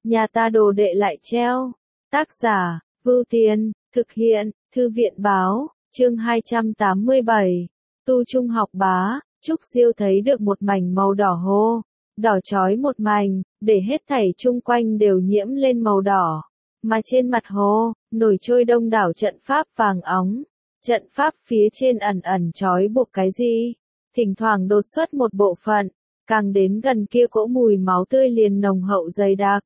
nhà ta đồ đệ lại treo. Tác giả, Vưu Tiên, thực hiện, Thư viện báo, chương 287, tu trung học bá, Trúc Diêu thấy được một mảnh màu đỏ hô, đỏ chói một mảnh, để hết thảy chung quanh đều nhiễm lên màu đỏ, mà trên mặt hồ, nổi trôi đông đảo trận pháp vàng óng, trận pháp phía trên ẩn ẩn trói buộc cái gì, thỉnh thoảng đột xuất một bộ phận, càng đến gần kia cỗ mùi máu tươi liền nồng hậu dày đặc.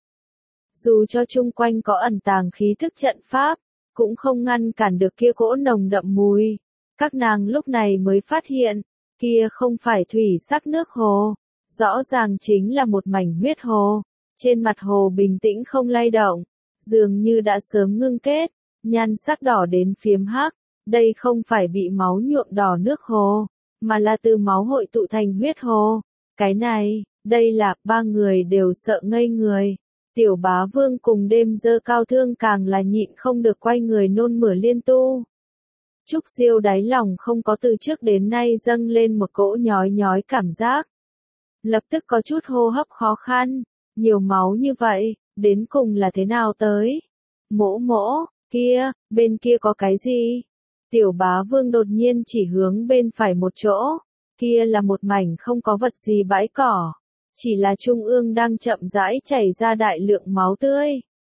Dù cho chung quanh có ẩn tàng khí thức trận pháp, cũng không ngăn cản được kia cỗ nồng đậm mùi. Các nàng lúc này mới phát hiện, kia không phải thủy sắc nước hồ, rõ ràng chính là một mảnh huyết hồ. Trên mặt hồ bình tĩnh không lay động, dường như đã sớm ngưng kết, nhan sắc đỏ đến phiếm hắc. Đây không phải bị máu nhuộm đỏ nước hồ, mà là từ máu hội tụ thành huyết hồ. Cái này, đây là, ba người đều sợ ngây người. Tiểu Bá Vương cùng Đêm Dơ Cao Thương càng là nhịn không được quay người nôn mửa liên tu. Trúc Diêu đáy lòng không có từ trước đến nay dâng lên một cỗ nhói nhói cảm giác. Lập tức có chút hô hấp khó khăn, nhiều máu như vậy, đến cùng là thế nào tới? Mỗ mỗ, kia, bên kia có cái gì? Tiểu Bá Vương đột nhiên chỉ hướng bên phải một chỗ, kia là một mảnh không có vật gì bãi cỏ. Chỉ là trung ương đang chậm rãi chảy ra đại lượng máu tươi.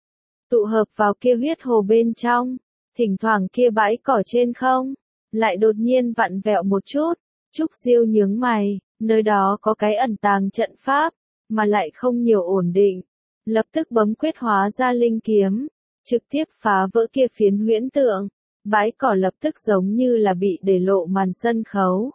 Tụ hợp vào kia huyết hồ bên trong, thỉnh thoảng kia bãi cỏ trên không, lại đột nhiên vặn vẹo một chút. Trúc Diêu nhướng mày, nơi đó có cái ẩn tàng trận pháp, mà lại không nhiều ổn định. Lập tức bấm quyết hóa ra linh kiếm, trực tiếp phá vỡ kia phiến huyễn tượng. Bãi cỏ lập tức giống như là bị để lộ màn sân khấu.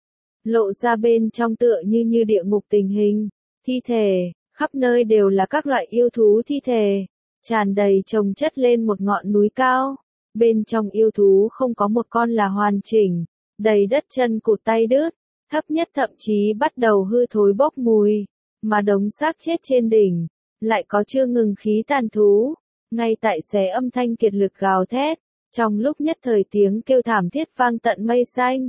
Lộ ra bên trong tựa như địa ngục tình hình. Thi thể, khắp nơi đều là các loại yêu thú thi thể, tràn đầy chồng chất lên một ngọn núi cao. Bên trong yêu thú không có một con là hoàn chỉnh, đầy đất chân cụt tay đứt, thấp nhất thậm chí bắt đầu hư thối bốc mùi, mà đống xác chết trên đỉnh, lại có chưa ngừng khí tàn thú, ngay tại xé âm thanh kiệt lực gào thét, trong lúc nhất thời tiếng kêu thảm thiết vang tận mây xanh.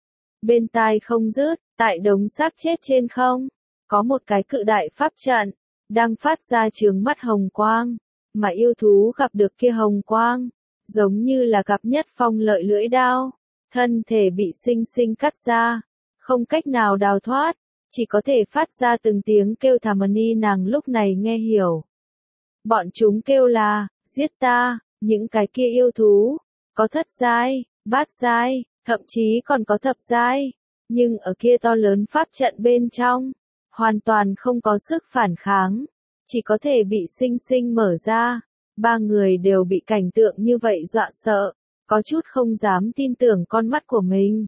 Bên tai không dứt, tại đống xác chết trên không, có một cái cự đại pháp trận, đang phát ra chướng mắt hồng quang, mà yêu thú gặp được kia hồng quang, giống như là gặp nhất phong lợi lưỡi đao, thân thể bị sinh sinh cắt ra, không cách nào đào thoát, chỉ có thể phát ra từng tiếng kêu thảm ni nàng lúc này nghe hiểu. Bọn chúng kêu là, giết ta, những cái kia yêu thú, có thất giai, bát giai, thậm chí còn có thập giai, nhưng ở kia to lớn pháp trận bên trong, hoàn toàn không có sức phản kháng, chỉ có thể bị sinh sinh mở ra. Ba người đều bị cảnh tượng như vậy dọa sợ, có chút không dám tin tưởng con mắt của mình.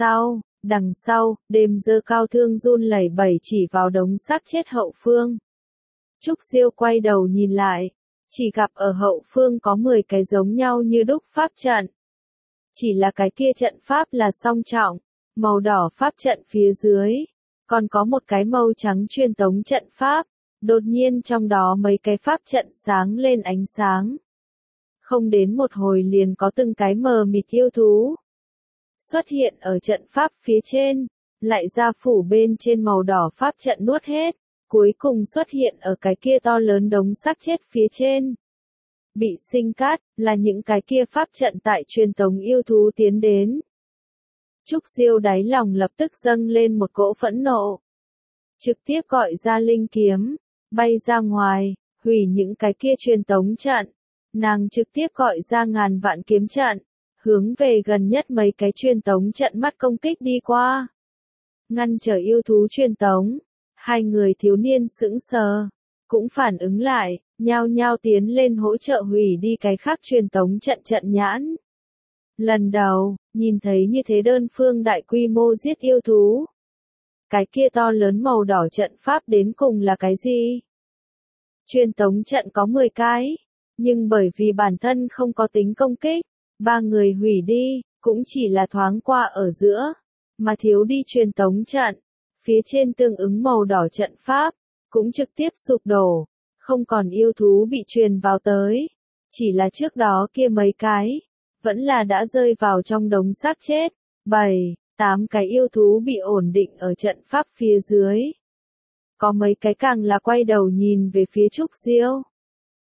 Đằng sau, Đêm Dơ Cao Thương run lẩy bẩy chỉ vào đống xác chết hậu phương. Trúc Diêu quay đầu nhìn lại, chỉ gặp ở hậu phương có 10 cái giống nhau như đúc pháp trận. Chỉ là cái kia trận pháp là song trọng, màu đỏ pháp trận phía dưới, còn có một cái màu trắng truyền tống trận pháp, đột nhiên trong đó mấy cái pháp trận sáng lên ánh sáng. Không đến một hồi liền có từng cái mờ mịt yêu thú xuất hiện ở trận pháp phía trên, lại ra phủ bên trên màu đỏ pháp trận nuốt hết, cuối cùng xuất hiện ở cái kia to lớn đống xác chết phía trên. Bị sinh cát, là những cái kia pháp trận tại truyền tống yêu thú tiến đến. Trúc Diêu đáy lòng lập tức dâng lên một cỗ phẫn nộ. Trực tiếp gọi ra linh kiếm, bay ra ngoài, hủy những cái kia truyền tống trận. Nàng trực tiếp gọi ra ngàn vạn kiếm trận, hướng về gần nhất mấy cái truyền tống trận mắt công kích đi qua. Ngăn trở yêu thú truyền tống, hai người thiếu niên sững sờ, cũng phản ứng lại, nhao nhao tiến lên hỗ trợ hủy đi cái khác truyền tống trận nhãn. Lần đầu, nhìn thấy như thế đơn phương đại quy mô giết yêu thú. Cái kia to lớn màu đỏ trận pháp đến cùng là cái gì? Truyền tống trận có 10 cái, nhưng bởi vì bản thân không có tính công kích, ba người hủy đi, cũng chỉ là thoáng qua ở giữa, mà thiếu đi truyền tống trận. Phía trên tương ứng màu đỏ trận pháp, cũng trực tiếp sụp đổ, không còn yêu thú bị truyền vào tới. Chỉ là trước đó kia mấy cái, vẫn là đã rơi vào trong đống xác chết. 7, 8 cái yêu thú bị ổn định ở trận pháp phía dưới. Có mấy cái càng là quay đầu nhìn về phía Trúc Diêu,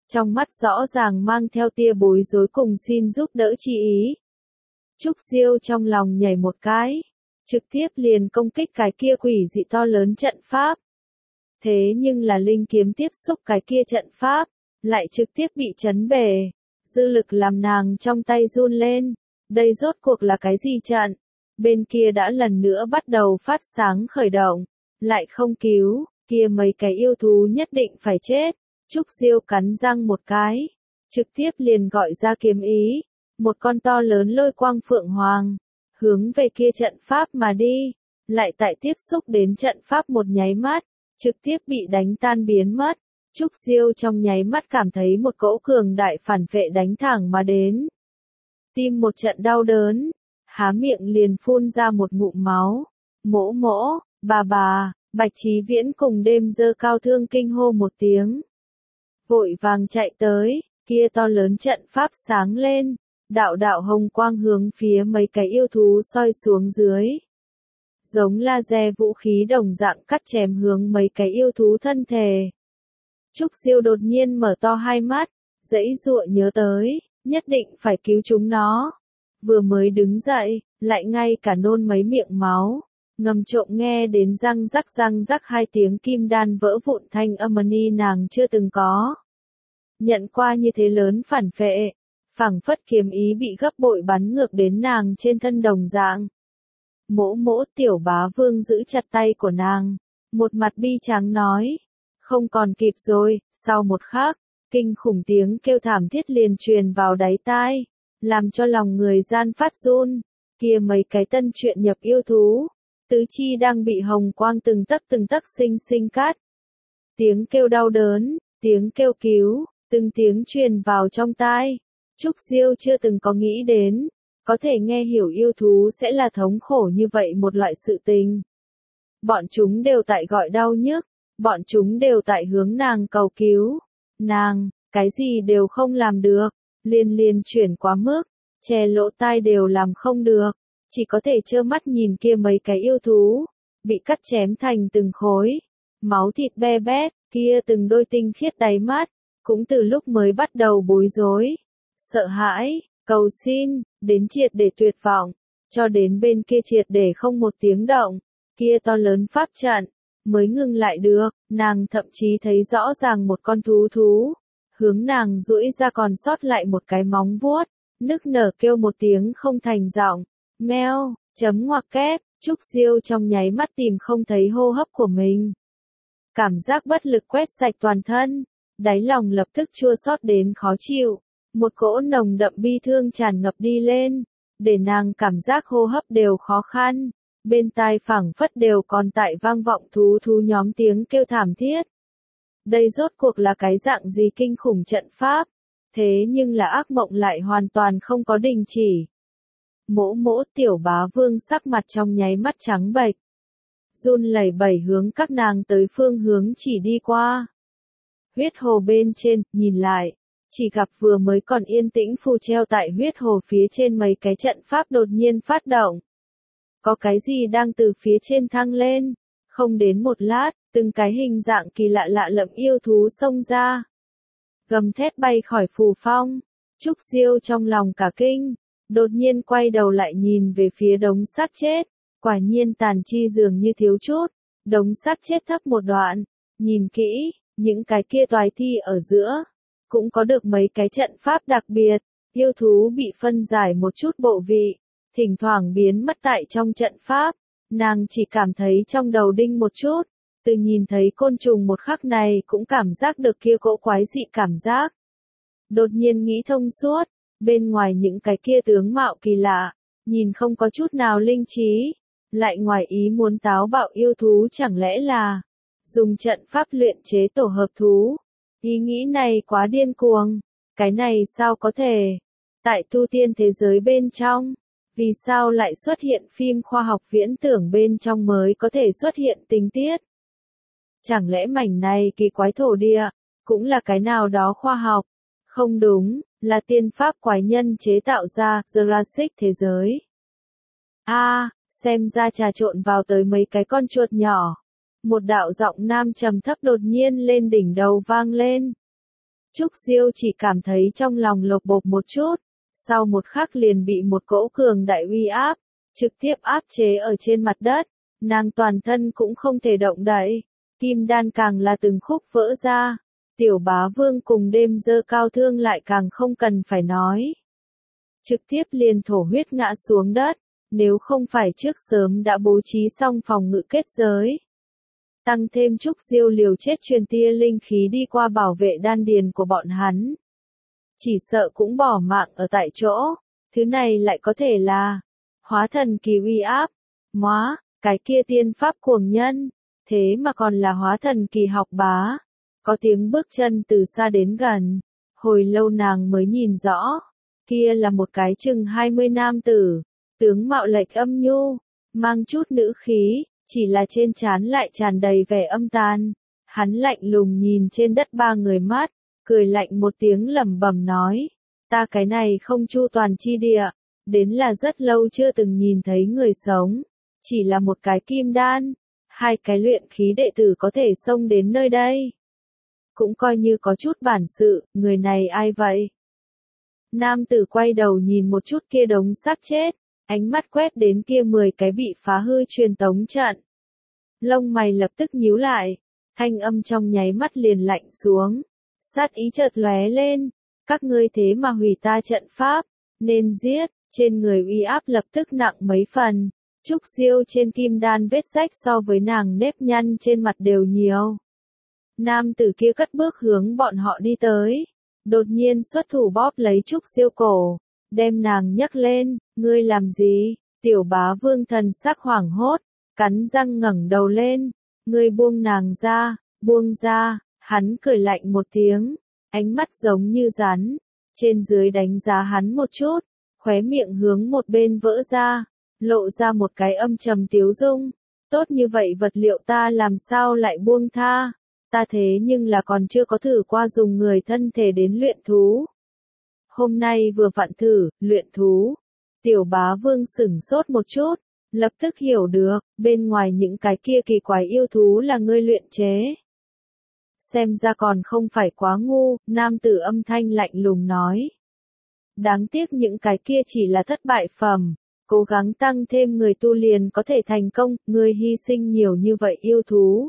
trong mắt rõ ràng mang theo tia bối rối cùng xin giúp đỡ chi ý. Trúc Diêu trong lòng nhảy một cái, trực tiếp liền công kích cái kia quỷ dị to lớn trận pháp. Thế nhưng là linh kiếm tiếp xúc cái kia trận pháp, lại trực tiếp bị chấn bể, dư lực làm nàng trong tay run lên. Đây rốt cuộc là cái gì trận? Bên kia đã lần nữa bắt đầu phát sáng khởi động, lại không cứu, kia mấy cái yêu thú nhất định phải chết. Trúc Diêu cắn răng một cái, trực tiếp liền gọi ra kiếm ý, một con to lớn lôi quang phượng hoàng, hướng về kia trận pháp mà đi, lại tại tiếp xúc đến trận pháp một nháy mắt, trực tiếp bị đánh tan biến mất. Trúc Diêu trong nháy mắt cảm thấy một cỗ cường đại phản vệ đánh thẳng mà đến. Tim một trận đau đớn, há miệng liền phun ra một ngụm máu. Mỗ mỗ, bà, Bạch Chí Viễn cùng đêm dơ cao thương kinh hô một tiếng. Vội vàng chạy tới, kia to lớn trận pháp sáng lên, đạo đạo hồng quang hướng phía mấy cái yêu thú soi xuống dưới. Giống laser vũ khí đồng dạng cắt chém hướng mấy cái yêu thú thân thể. Trúc Diêu đột nhiên mở to hai mắt, giãy giụa nhớ tới, nhất định phải cứu chúng nó. Vừa mới đứng dậy, lại ngay cả nôn mấy miệng máu, ngầm trộm nghe đến răng rắc hai tiếng kim đan vỡ vụn thanh âm ni nàng chưa từng có. Nhận qua như thế lớn phản phệ, phảng phất kiếm ý bị gấp bội bắn ngược đến nàng trên thân đồng dạng. Mỗ mỗ tiểu bá vương giữ chặt tay của nàng, một mặt bi tráng nói, không còn kịp rồi. Sau một khắc, kinh khủng tiếng kêu thảm thiết liền truyền vào đáy tai, làm cho lòng người gian phát run. Kia mấy cái tân truyện nhập yêu thú, tứ chi đang bị hồng quang từng tấc sinh sinh cắt. Tiếng kêu đau đớn, tiếng kêu cứu, từng tiếng truyền vào trong tai. Trúc Diêu chưa từng có nghĩ đến, có thể nghe hiểu yêu thú sẽ là thống khổ như vậy một loại sự tình. Bọn chúng đều tại gọi đau nhức, bọn chúng đều tại hướng nàng cầu cứu. Nàng, cái gì đều không làm được, liên chuyển quá mức, che lỗ tai đều làm không được, chỉ có thể trơ mắt nhìn kia mấy cái yêu thú, bị cắt chém thành từng khối, máu thịt be bét, kia từng đôi tinh khiết đáy mắt, cũng từ lúc mới bắt đầu bối rối, sợ hãi, cầu xin, đến triệt để tuyệt vọng, cho đến bên kia triệt để không một tiếng động, kia to lớn pháp trận, mới ngừng lại được. Nàng thậm chí thấy rõ ràng một con thú, hướng nàng duỗi ra còn sót lại một cái móng vuốt, nức nở kêu một tiếng không thành giọng, meo, chấm ngoặc kép. Trúc Diêu trong nháy mắt tìm không thấy hô hấp của mình. Cảm giác bất lực quét sạch toàn thân, đáy lòng lập tức chua xót đến khó chịu, một cỗ nồng đậm bi thương tràn ngập đi lên, để nàng cảm giác hô hấp đều khó khăn, bên tai phảng phất đều còn tại vang vọng thú nhóm tiếng kêu thảm thiết. Đây rốt cuộc là cái dạng gì kinh khủng trận pháp, thế nhưng là ác mộng lại hoàn toàn không có đình chỉ. Mỗ tiểu bá vương sắc mặt trong nháy mắt trắng bệch, run lẩy bẩy hướng các nàng tới phương hướng chỉ đi qua. Huyết hồ bên trên, nhìn lại, chỉ gặp vừa mới còn yên tĩnh phù treo tại huyết hồ phía trên mấy cái trận pháp đột nhiên phát động. Có cái gì đang từ phía trên thăng lên, không đến một lát, từng cái hình dạng kỳ lạ lẫm yêu thú xông ra. Gầm thét bay khỏi phù phong, Trúc Diêu trong lòng cả kinh, đột nhiên quay đầu lại nhìn về phía đống xác chết, quả nhiên tàn chi dường như thiếu chút, đống xác chết thấp một đoạn, nhìn kỹ, những cái kia toái thi ở giữa, cũng có được mấy cái trận pháp đặc biệt, yêu thú bị phân giải một chút bộ vị, thỉnh thoảng biến mất tại trong trận pháp, nàng chỉ cảm thấy trong đầu đinh một chút, từ nhìn thấy côn trùng một khắc này cũng cảm giác được kia cỗ quái dị cảm giác. Đột nhiên nghĩ thông suốt, bên ngoài những cái kia tướng mạo kỳ lạ, nhìn không có chút nào linh trí, lại ngoài ý muốn táo bạo yêu thú chẳng lẽ là dùng trận pháp luyện chế tổ hợp thú. Ý nghĩ này quá điên cuồng, cái này sao có thể? Tại tu tiên thế giới bên trong, vì sao lại xuất hiện phim khoa học viễn tưởng bên trong mới có thể xuất hiện tình tiết? Chẳng lẽ mảnh này kỳ quái thổ địa, cũng là cái nào đó khoa học? Không đúng, là tiên pháp quái nhân chế tạo ra, Jurassic thế giới. Xem ra trà trộn vào tới mấy cái con chuột nhỏ. Một đạo giọng nam trầm thấp đột nhiên lên đỉnh đầu vang lên. Trúc Diêu chỉ cảm thấy trong lòng lột bột một chút, sau một khắc liền bị một cỗ cường đại uy áp, trực tiếp áp chế ở trên mặt đất, nàng toàn thân cũng không thể động đậy, kim đan càng là từng khúc vỡ ra, tiểu bá vương cùng đêm dơ cao thương lại càng không cần phải nói. Trực tiếp liền thổ huyết ngã xuống đất, nếu không phải trước sớm đã bố trí xong phòng ngự kết giới. Tăng thêm Trúc Diêu liều chết truyền tia linh khí đi qua bảo vệ đan điền của bọn hắn. Chỉ sợ cũng bỏ mạng ở tại chỗ, thứ này lại có thể là hóa thần kỳ uy áp. Móa, cái kia tiên pháp cuồng nhân, thế mà còn là hóa thần kỳ học bá. Có tiếng bước chân từ xa đến gần, hồi lâu nàng mới nhìn rõ, kia là một cái chừng 20 nam tử, tướng mạo lệch âm nhu, mang chút nữ khí, chỉ là trên trán lại tràn đầy vẻ âm tàn. Hắn lạnh lùng nhìn trên đất ba người mắt, cười lạnh một tiếng lẩm bẩm nói, ta cái này không chu toàn chi địa, đến là rất lâu chưa từng nhìn thấy người sống, chỉ là một cái kim đan, hai cái luyện khí đệ tử có thể xông đến nơi đây. Cũng coi như có chút bản sự, người này ai vậy? Nam tử quay đầu nhìn một chút kia đống xác chết, ánh mắt quét đến kia 10 cái bị phá hư truyền tống trận. Lông mày lập tức nhíu lại, thanh âm trong nháy mắt liền lạnh xuống, sát ý chợt lóe lên, các ngươi thế mà hủy ta trận pháp, nên giết, trên người uy áp lập tức nặng mấy phần. Trúc Diêu trên kim đan vết rách so với nàng nếp nhăn trên mặt đều nhiều. Nam tử kia cất bước hướng bọn họ đi tới, đột nhiên xuất thủ bóp lấy Trúc Diêu cổ, đem nàng nhấc lên, ngươi làm gì? Tiểu bá vương thần sắc hoảng hốt, cắn răng ngẩng đầu lên, ngươi buông nàng ra, buông ra, hắn cười lạnh một tiếng, ánh mắt giống như rắn, trên dưới đánh giá hắn một chút, khóe miệng hướng một bên vỡ ra, lộ ra một cái âm trầm tiếu dung, tốt như vậy vật liệu ta làm sao lại buông tha, ta thế nhưng là còn chưa có thử qua dùng người thân thể đến luyện thú. Hôm nay vừa vặn thử, luyện thú. Tiểu bá vương sửng sốt một chút, lập tức hiểu được, bên ngoài những cái kia kỳ quái yêu thú là ngươi luyện chế. Xem ra còn không phải quá ngu, nam tử âm thanh lạnh lùng nói. Đáng tiếc những cái kia chỉ là thất bại phẩm, cố gắng tăng thêm người tu liền có thể thành công, ngươi hy sinh nhiều như vậy yêu thú.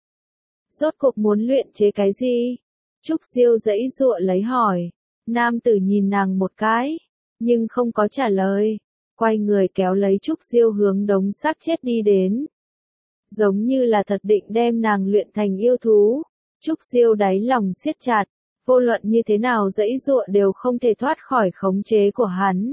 Rốt cuộc muốn luyện chế cái gì? Trúc Diêu giãy giụa lấy hỏi. Nam tử nhìn nàng một cái, nhưng không có trả lời, quay người kéo lấy Trúc Diêu hướng đống xác chết đi đến. Giống như là thật định đem nàng luyện thành yêu thú. Trúc Diêu đáy lòng siết chặt, vô luận như thế nào giãy giụa đều không thể thoát khỏi khống chế của hắn.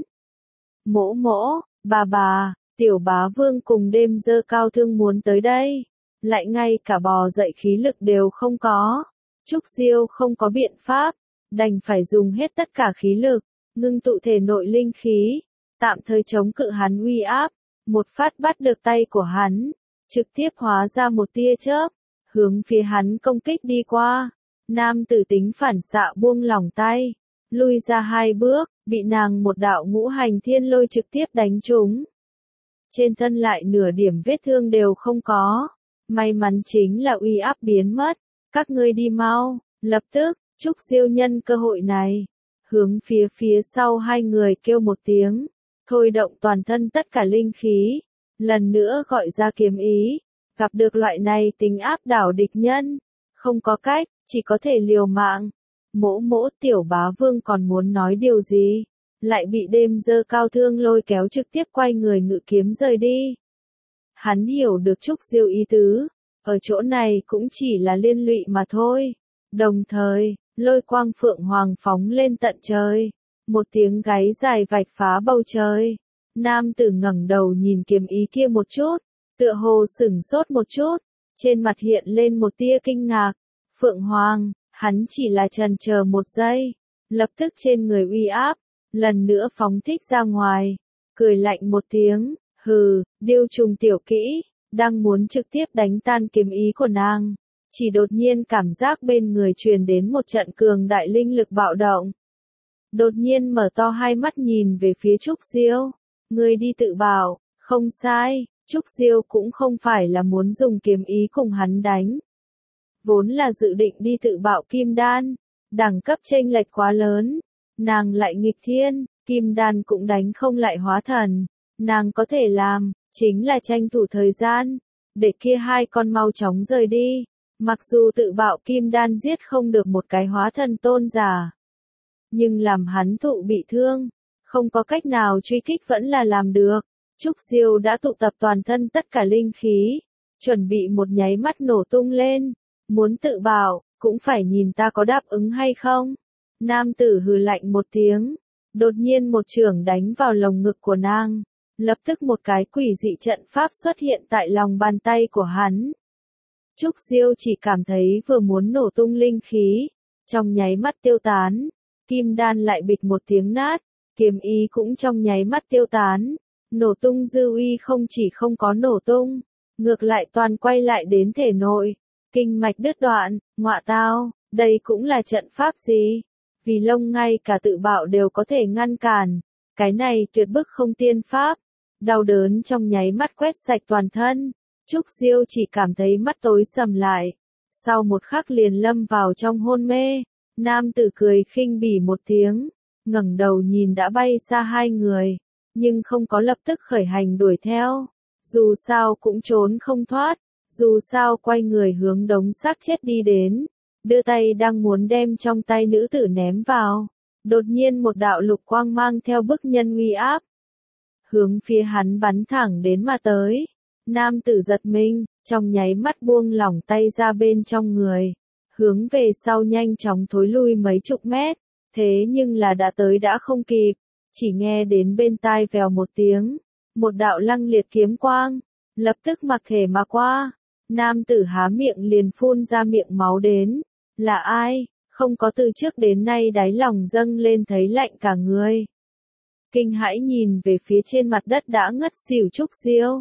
Mỗ mỗ, bà, tiểu bá vương cùng đêm dơ cao thương muốn tới đây, lại ngay cả bò dậy khí lực đều không có. Trúc Diêu không có biện pháp, đành phải dùng hết tất cả khí lực, ngưng tụ thể nội linh khí, tạm thời chống cự hắn uy áp, một phát bắt được tay của hắn, trực tiếp hóa ra một tia chớp, hướng phía hắn công kích đi qua. Nam tử tính phản xạ buông lỏng tay, lui ra 2 bước, bị nàng một đạo ngũ hành thiên lôi trực tiếp đánh trúng. Trên thân lại nửa điểm vết thương đều không có, may mắn chính là uy áp biến mất, các ngươi đi mau, lập tức. Trúc Diêu nhân cơ hội này, hướng phía sau hai người kêu một tiếng, thôi động toàn thân tất cả linh khí, lần nữa gọi ra kiếm ý, gặp được loại này tính áp đảo địch nhân, không có cách, chỉ có thể liều mạng. Mỗ tiểu bá vương còn muốn nói điều gì, lại bị đêm dơ cao thương lôi kéo trực tiếp quay người ngự kiếm rời đi. Hắn hiểu được Trúc Diêu ý tứ, ở chỗ này cũng chỉ là liên lụy mà thôi, đồng thời. Lôi quang phượng hoàng phóng lên tận trời, một tiếng gáy dài vạch phá bầu trời. Nam tử ngẩng đầu nhìn kiếm ý kia một chút, tựa hồ sửng sốt một chút, trên mặt hiện lên một tia kinh ngạc. Phượng hoàng, hắn chỉ là chần chờ một giây, lập tức trên người uy áp, lần nữa phóng thích ra ngoài, cười lạnh một tiếng, hừ, điêu trùng tiểu kỹ, đang muốn trực tiếp đánh tan kiếm ý của nàng. Chỉ đột nhiên cảm giác bên người truyền đến một trận cường đại linh lực bạo động. Đột nhiên mở to hai mắt nhìn về phía Trúc Diêu. Ngươi đi tự bảo, không sai, Trúc Diêu cũng không phải là muốn dùng kiếm ý cùng hắn đánh. Vốn là dự định đi tự bạo kim đan, Đẳng cấp chênh lệch quá lớn. Nàng lại nghịch thiên, kim đan cũng đánh không lại hóa thần. Nàng có thể làm, chính là tranh thủ thời gian, để kia hai con mau chóng rời đi. Mặc dù tự bạo kim đan giết không được một cái hóa thần tôn giả, nhưng làm hắn thụ bị thương, không có cách nào truy kích vẫn là làm được. Trúc Diêu đã tụ tập toàn thân tất cả linh khí, chuẩn bị một nháy mắt nổ tung lên. Muốn tự bạo, cũng phải nhìn ta có đáp ứng hay không. Nam tử hừ lạnh một tiếng, đột nhiên một chưởng đánh vào lồng ngực của nàng. Lập tức một cái quỷ dị trận pháp xuất hiện tại lòng bàn tay của hắn. Trúc Diêu chỉ cảm thấy vừa muốn nổ tung linh khí, trong nháy mắt tiêu tán. Kim đan lại bịch một tiếng nát, kiếm ý cũng trong nháy mắt tiêu tán. Nổ tung dư uy không chỉ không có nổ tung, ngược lại toàn quay lại đến thể nội. Kinh mạch đứt đoạn, ngọa tao, đây cũng là trận pháp gì? Vì lông ngay cả tự bạo đều có thể ngăn cản. Cái này tuyệt bức không tiên pháp. Đau đớn trong nháy mắt quét sạch toàn thân. Trúc Diêu chỉ cảm thấy mắt tối sầm lại. Sau một khắc liền lâm vào trong hôn mê. Nam tử cười khinh bỉ một tiếng, ngẩng đầu nhìn đã bay xa hai người, nhưng không có lập tức khởi hành đuổi theo. Dù sao cũng trốn không thoát, dù sao quay người hướng đống xác chết đi đến, đưa tay đang muốn đem trong tay nữ tử ném vào. Đột nhiên một đạo lục quang mang theo bức nhân uy áp, hướng phía hắn bắn thẳng đến mà tới. Nam tử giật mình, trong nháy mắt buông lỏng tay ra bên trong người, hướng về sau nhanh chóng thối lui mấy chục mét, thế nhưng là đã tới đã không kịp, chỉ nghe đến bên tai vèo một tiếng, một đạo lăng liệt kiếm quang, lập tức mặc thể mà qua. Nam tử há miệng liền phun ra miệng máu đến, là ai? Không có từ trước đến nay đáy lòng dâng lên thấy lạnh cả người. Kinh hãi nhìn về phía trên mặt đất đã ngất xỉu Trúc Diêu.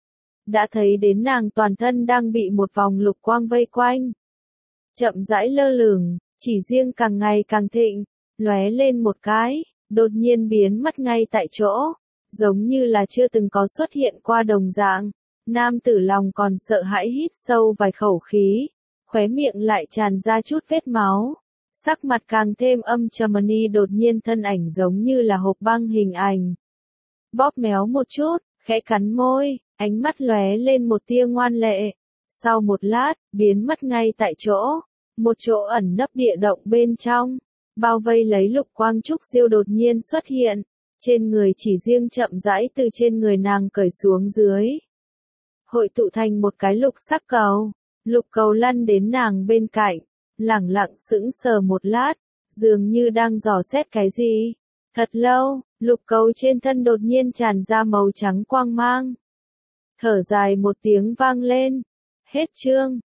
Đã thấy đến nàng toàn thân đang bị một vòng lục quang vây quanh. Chậm rãi lơ lửng, chỉ riêng càng ngày càng thịnh, lóe lên một cái, đột nhiên biến mất ngay tại chỗ, giống như là chưa từng có xuất hiện qua đồng dạng. Nam tử lòng còn sợ hãi hít sâu vài khẩu khí, khóe miệng lại tràn ra chút vết máu. Sắc mặt càng thêm âm trầm, đột nhiên thân ảnh giống như là hộp băng hình ảnh. Bóp méo một chút, khẽ cắn môi, ánh mắt lóe lên một tia ngoan lệ. Sau một lát, biến mất ngay tại chỗ. Một chỗ ẩn nấp địa động bên trong, bao vây lấy lục quang Trúc Diêu đột nhiên xuất hiện. Trên người chỉ riêng chậm rãi từ trên người nàng cởi xuống dưới, hội tụ thành một cái lục sắc cầu. Lục cầu lăn đến nàng bên cạnh, lẳng lặng sững sờ một lát, dường như đang dò xét cái gì. Thật lâu, lục cầu trên thân đột nhiên tràn ra màu trắng quang mang. Thở dài một tiếng vang lên. Hết chương.